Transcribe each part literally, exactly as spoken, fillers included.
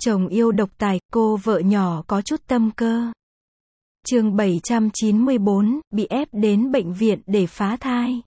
Chồng yêu độc tài, cô vợ nhỏ có chút tâm cơ. Chương bảy trăm chín mươi bốn, bị ép đến bệnh viện để phá thai.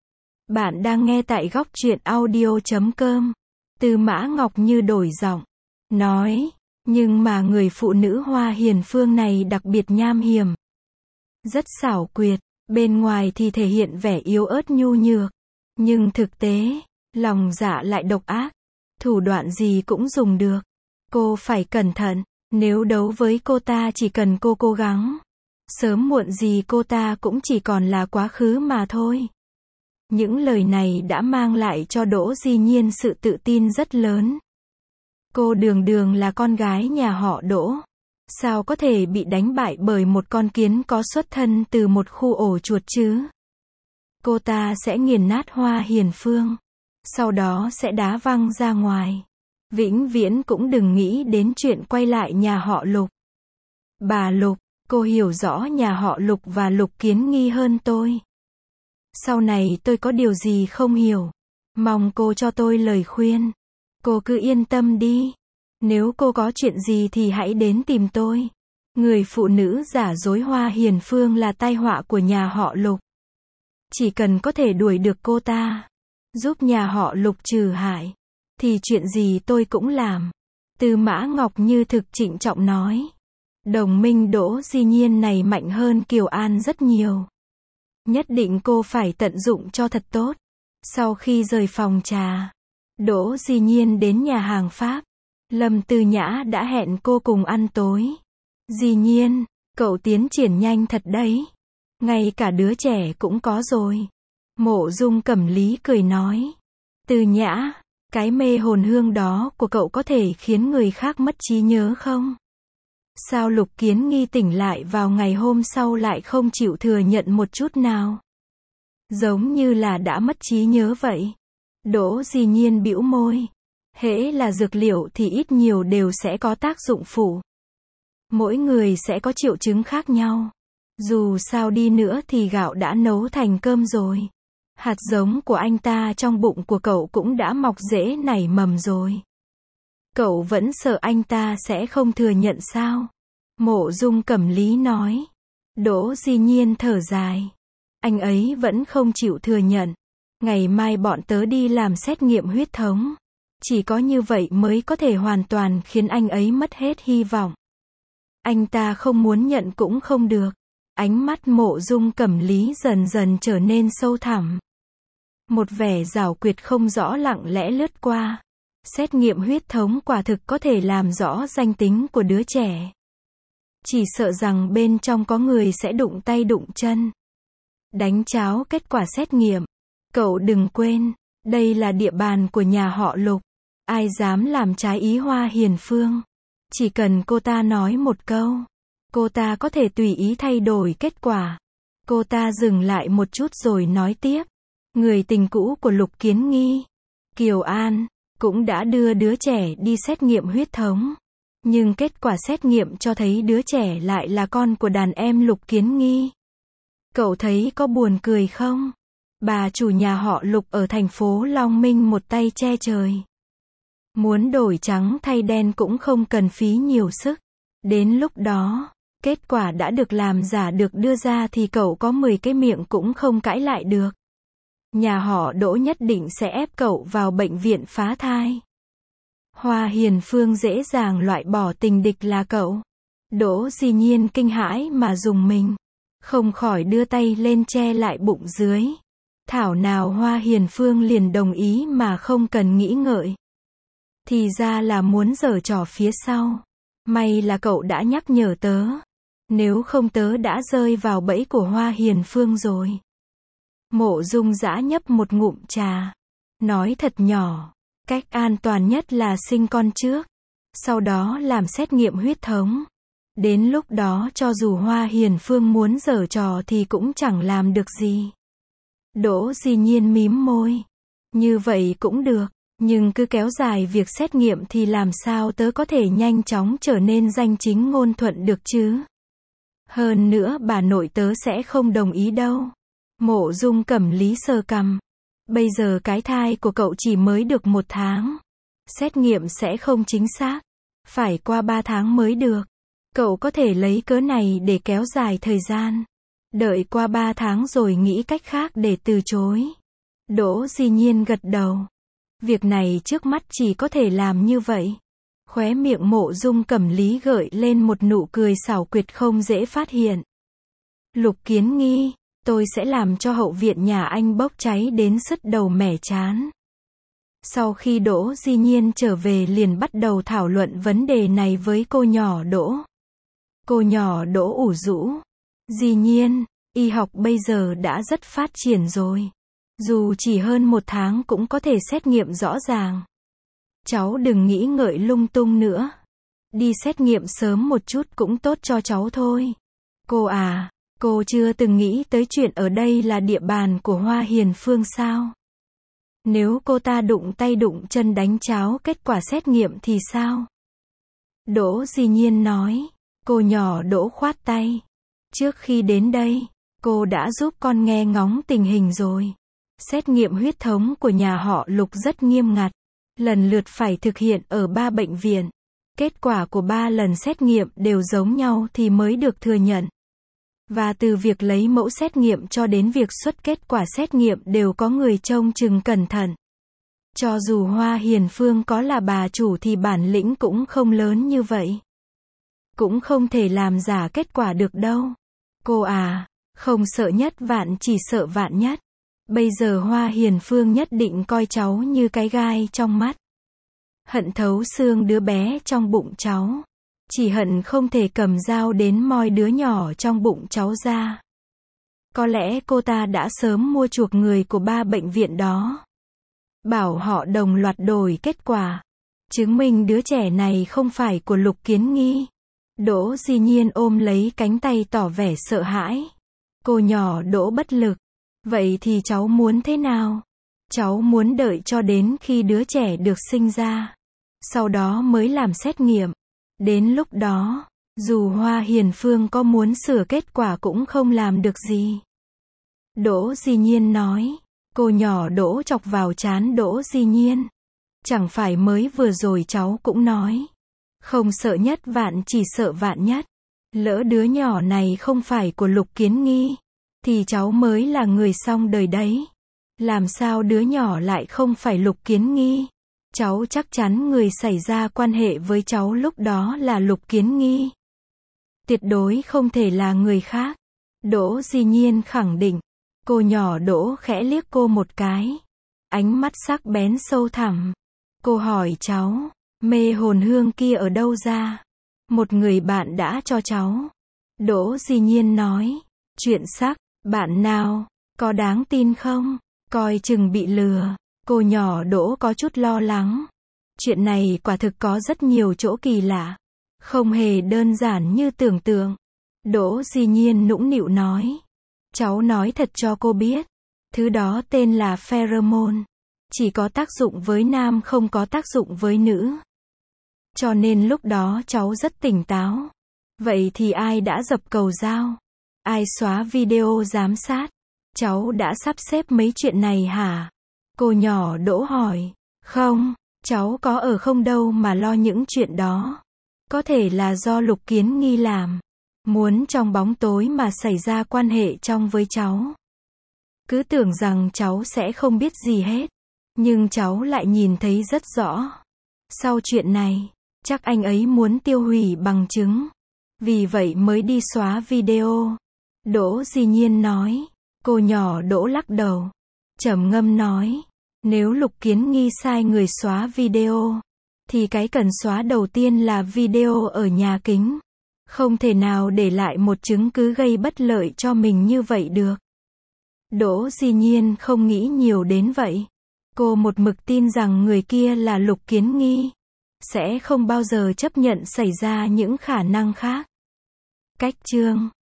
Bạn đang nghe tại góc truyện audio chấm com. Tư Mã Ngọc Như đổi giọng, nói, nhưng mà người phụ nữ Hoa Hiền Phương này đặc biệt nham hiểm. Rất xảo quyệt, bên ngoài thì thể hiện vẻ yếu ớt nhu nhược, nhưng thực tế, lòng dạ lại độc ác, thủ đoạn gì cũng dùng được. Cô phải cẩn thận, nếu đấu với cô ta chỉ cần cô cố gắng, sớm muộn gì cô ta cũng chỉ còn là quá khứ mà thôi. Những lời này đã mang lại cho Đỗ Di Nhiên sự tự tin rất lớn. Cô đường đường là con gái nhà họ Đỗ, sao có thể bị đánh bại bởi một con kiến có xuất thân từ một khu ổ chuột chứ? Cô ta sẽ nghiền nát Hoa Hiền Phương, sau đó sẽ đá văng ra ngoài. Vĩnh viễn cũng đừng nghĩ đến chuyện quay lại nhà họ Lục. Bà Lục, cô hiểu rõ nhà họ Lục và Lục Kiến Nghi hơn tôi. Sau này tôi có điều gì không hiểu, mong cô cho tôi lời khuyên. Cô cứ yên tâm đi. Nếu cô có chuyện gì thì hãy đến tìm tôi. Người phụ nữ giả dối Hoa Hiền Phương là tai họa của nhà họ Lục. Chỉ cần có thể đuổi được cô ta, giúp nhà họ Lục trừ hại, thì chuyện gì tôi cũng làm. Tư Mã Ngọc Như thực trịnh trọng nói. Đồng minh Đỗ Di Nhiên này mạnh hơn Kiều An rất nhiều. Nhất định cô phải tận dụng cho thật tốt. Sau khi rời phòng trà, Đỗ Di Nhiên đến nhà hàng Pháp. Lâm Tư Nhã đã hẹn cô cùng ăn tối. Di Nhiên, cậu tiến triển nhanh thật đấy. Ngay cả đứa trẻ cũng có rồi. Mộ Dung Cẩm Lý cười nói. Tư Nhã, cái mê hồn hương đó của cậu có thể khiến người khác mất trí nhớ không? Sao Lục Kiến Nghi tỉnh lại vào ngày hôm sau lại không chịu thừa nhận một chút nào? Giống như là đã mất trí nhớ vậy. Đỗ Di Nhiên bĩu môi. Hễ là dược liệu thì ít nhiều đều sẽ có tác dụng phụ. Mỗi người sẽ có triệu chứng khác nhau. Dù sao đi nữa thì gạo đã nấu thành cơm rồi. Hạt giống của anh ta trong bụng của cậu cũng đã mọc rễ nảy mầm rồi. Cậu vẫn sợ anh ta sẽ không thừa nhận sao? Mộ Dung Cẩm Lý nói. Đỗ Di Nhiên thở dài. Anh ấy vẫn không chịu thừa nhận. Ngày mai bọn tớ đi làm xét nghiệm huyết thống. Chỉ có như vậy mới có thể hoàn toàn khiến anh ấy mất hết hy vọng. Anh ta không muốn nhận cũng không được. Ánh mắt Mộ Dung Cẩm Lý dần dần trở nên sâu thẳm. Một vẻ giảo quyệt không rõ lặng lẽ lướt qua. Xét nghiệm huyết thống quả thực có thể làm rõ danh tính của đứa trẻ. Chỉ sợ rằng bên trong có người sẽ đụng tay đụng chân. Đánh cháo kết quả xét nghiệm. Cậu đừng quên, đây là địa bàn của nhà họ Lục. Ai dám làm trái ý Hoa Hiền Phương. Chỉ cần cô ta nói một câu, cô ta có thể tùy ý thay đổi kết quả. Cô ta dừng lại một chút rồi nói tiếp. Người tình cũ của Lục Kiến Nghi, Kiều An, cũng đã đưa đứa trẻ đi xét nghiệm huyết thống. Nhưng kết quả xét nghiệm cho thấy đứa trẻ lại là con của đàn em Lục Kiến Nghi. Cậu thấy có buồn cười không? Bà chủ nhà họ Lục ở thành phố Long Minh một tay che trời. Muốn đổi trắng thay đen cũng không cần phí nhiều sức. Đến lúc đó, kết quả đã được làm giả được đưa ra thì cậu có mười cái miệng cũng không cãi lại được. Nhà họ Đỗ nhất định sẽ ép cậu vào bệnh viện phá thai. Hoa Hiền Phương dễ dàng loại bỏ tình địch là cậu. Đỗ Di Nhiên kinh hãi mà dùng mình. Không khỏi đưa tay lên che lại bụng dưới. Thảo nào Hoa Hiền Phương liền đồng ý mà không cần nghĩ ngợi. Thì ra là muốn giở trò phía sau. May là cậu đã nhắc nhở tớ. Nếu không tớ đã rơi vào bẫy của Hoa Hiền Phương rồi. Mộ Dung Dã nhấp một ngụm trà. Nói thật nhỏ. Cách an toàn nhất là sinh con trước. Sau đó làm xét nghiệm huyết thống. Đến lúc đó cho dù Hoa Hiền Phương muốn giở trò thì cũng chẳng làm được gì. Đỗ Di Nhiên mím môi. Như vậy cũng được. Nhưng cứ kéo dài việc xét nghiệm thì làm sao tớ có thể nhanh chóng trở nên danh chính ngôn thuận được chứ? Hơn nữa bà nội tớ sẽ không đồng ý đâu. Mộ Dung Cẩm Lý sờ cằm. Bây giờ cái thai của cậu chỉ mới được một tháng. Xét nghiệm sẽ không chính xác. Phải qua ba tháng mới được. Cậu có thể lấy cớ này để kéo dài thời gian. Đợi qua ba tháng rồi nghĩ cách khác để từ chối. Đỗ Di Nhiên gật đầu. Việc này trước mắt chỉ có thể làm như vậy. Khóe miệng Mộ Dung Cẩm Lý gợi lên một nụ cười xảo quyệt không dễ phát hiện. Lục Kiến Nghi, tôi sẽ làm cho hậu viện nhà anh bốc cháy đến sứt đầu mẻ trán. Sau khi Đỗ Di Nhiên trở về liền bắt đầu thảo luận vấn đề này với cô nhỏ Đỗ. Cô nhỏ Đỗ ủ rũ. Di Nhiên, y học bây giờ đã rất phát triển rồi. Dù chỉ hơn một tháng cũng có thể xét nghiệm rõ ràng. Cháu đừng nghĩ ngợi lung tung nữa. Đi xét nghiệm sớm một chút cũng tốt cho cháu thôi. Cô à, cô chưa từng nghĩ tới chuyện ở đây là địa bàn của Hoa Hiền Phương sao? Nếu cô ta đụng tay đụng chân đánh cháo kết quả xét nghiệm thì sao? Đỗ Di Nhiên nói. Cô nhỏ Đỗ khoát tay. Trước khi đến đây, cô đã giúp con nghe ngóng tình hình rồi. Xét nghiệm huyết thống của nhà họ Lục rất nghiêm ngặt. Lần lượt phải thực hiện ở ba bệnh viện. Kết quả của ba lần xét nghiệm đều giống nhau thì mới được thừa nhận. Và từ việc lấy mẫu xét nghiệm cho đến việc xuất kết quả xét nghiệm đều có người trông chừng cẩn thận. Cho dù Hoa Hiền Phương có là bà chủ thì bản lĩnh cũng không lớn như vậy. Cũng không thể làm giả kết quả được đâu. Cô à, không sợ nhất vạn chỉ sợ vạn nhất. Bây giờ Hoa Hiền Phương nhất định coi cháu như cái gai trong mắt. Hận thấu xương đứa bé trong bụng cháu. Chỉ hận không thể cầm dao đến moi đứa nhỏ trong bụng cháu ra. Có lẽ cô ta đã sớm mua chuộc người của ba bệnh viện đó. Bảo họ đồng loạt đổi kết quả. Chứng minh đứa trẻ này không phải của Lục Kiến Nghi. Đỗ Di Nhiên ôm lấy cánh tay tỏ vẻ sợ hãi. Cô nhỏ Đỗ bất lực. Vậy thì cháu muốn thế nào? Cháu muốn đợi cho đến khi đứa trẻ được sinh ra. Sau đó mới làm xét nghiệm. Đến lúc đó, dù Hoa Hiền Phương có muốn sửa kết quả cũng không làm được gì. Đỗ Di Nhiên nói. Cô nhỏ Đỗ chọc vào trán Đỗ Di Nhiên. Chẳng phải mới vừa rồi cháu cũng nói. Không sợ nhất vạn chỉ sợ vạn nhất. Lỡ đứa nhỏ này không phải của Lục Kiến Nghi. Thì cháu mới là người xong đời đấy. Làm sao đứa nhỏ lại không phải Lục Kiến Nghi? Cháu chắc chắn người xảy ra quan hệ với cháu lúc đó là Lục Kiến Nghi. Tuyệt đối không thể là người khác. Đỗ Di Nhiên khẳng định. Cô nhỏ Đỗ khẽ liếc cô một cái. Ánh mắt sắc bén sâu thẳm. Cô hỏi cháu, mê hồn hương kia ở đâu ra? Một người bạn đã cho cháu. Đỗ Di Nhiên nói. Chuyện sắc, bạn nào? Có đáng tin không? Coi chừng bị lừa. Cô nhỏ Đỗ có chút lo lắng. Chuyện này quả thực có rất nhiều chỗ kỳ lạ. Không hề đơn giản như tưởng tượng. Đỗ Di Nhiên nũng nịu nói. Cháu nói thật cho cô biết. Thứ đó tên là pheromone. Chỉ có tác dụng với nam không có tác dụng với nữ. Cho nên lúc đó cháu rất tỉnh táo. Vậy thì ai đã dập cầu dao? Ai xóa video giám sát? Cháu đã sắp xếp mấy chuyện này hả? Cô nhỏ Đỗ hỏi. Không, cháu có ở không đâu mà lo những chuyện đó. Có thể là do Lục Kiến Nghi làm. Muốn trong bóng tối mà xảy ra quan hệ trong với cháu. Cứ tưởng rằng cháu sẽ không biết gì hết. Nhưng cháu lại nhìn thấy rất rõ. Sau chuyện này, chắc anh ấy muốn tiêu hủy bằng chứng. Vì vậy mới đi xóa video. Đỗ Di Nhiên nói. Cô nhỏ Đỗ lắc đầu. Trầm ngâm nói. Nếu Lục Kiến Nghi sai người xóa video, thì cái cần xóa đầu tiên là video ở nhà kính. Không thể nào để lại một chứng cứ gây bất lợi cho mình như vậy được. Đỗ Di Nhiên không nghĩ nhiều đến vậy. Cô một mực tin rằng người kia là Lục Kiến Nghi. Sẽ không bao giờ chấp nhận xảy ra những khả năng khác. Cách chương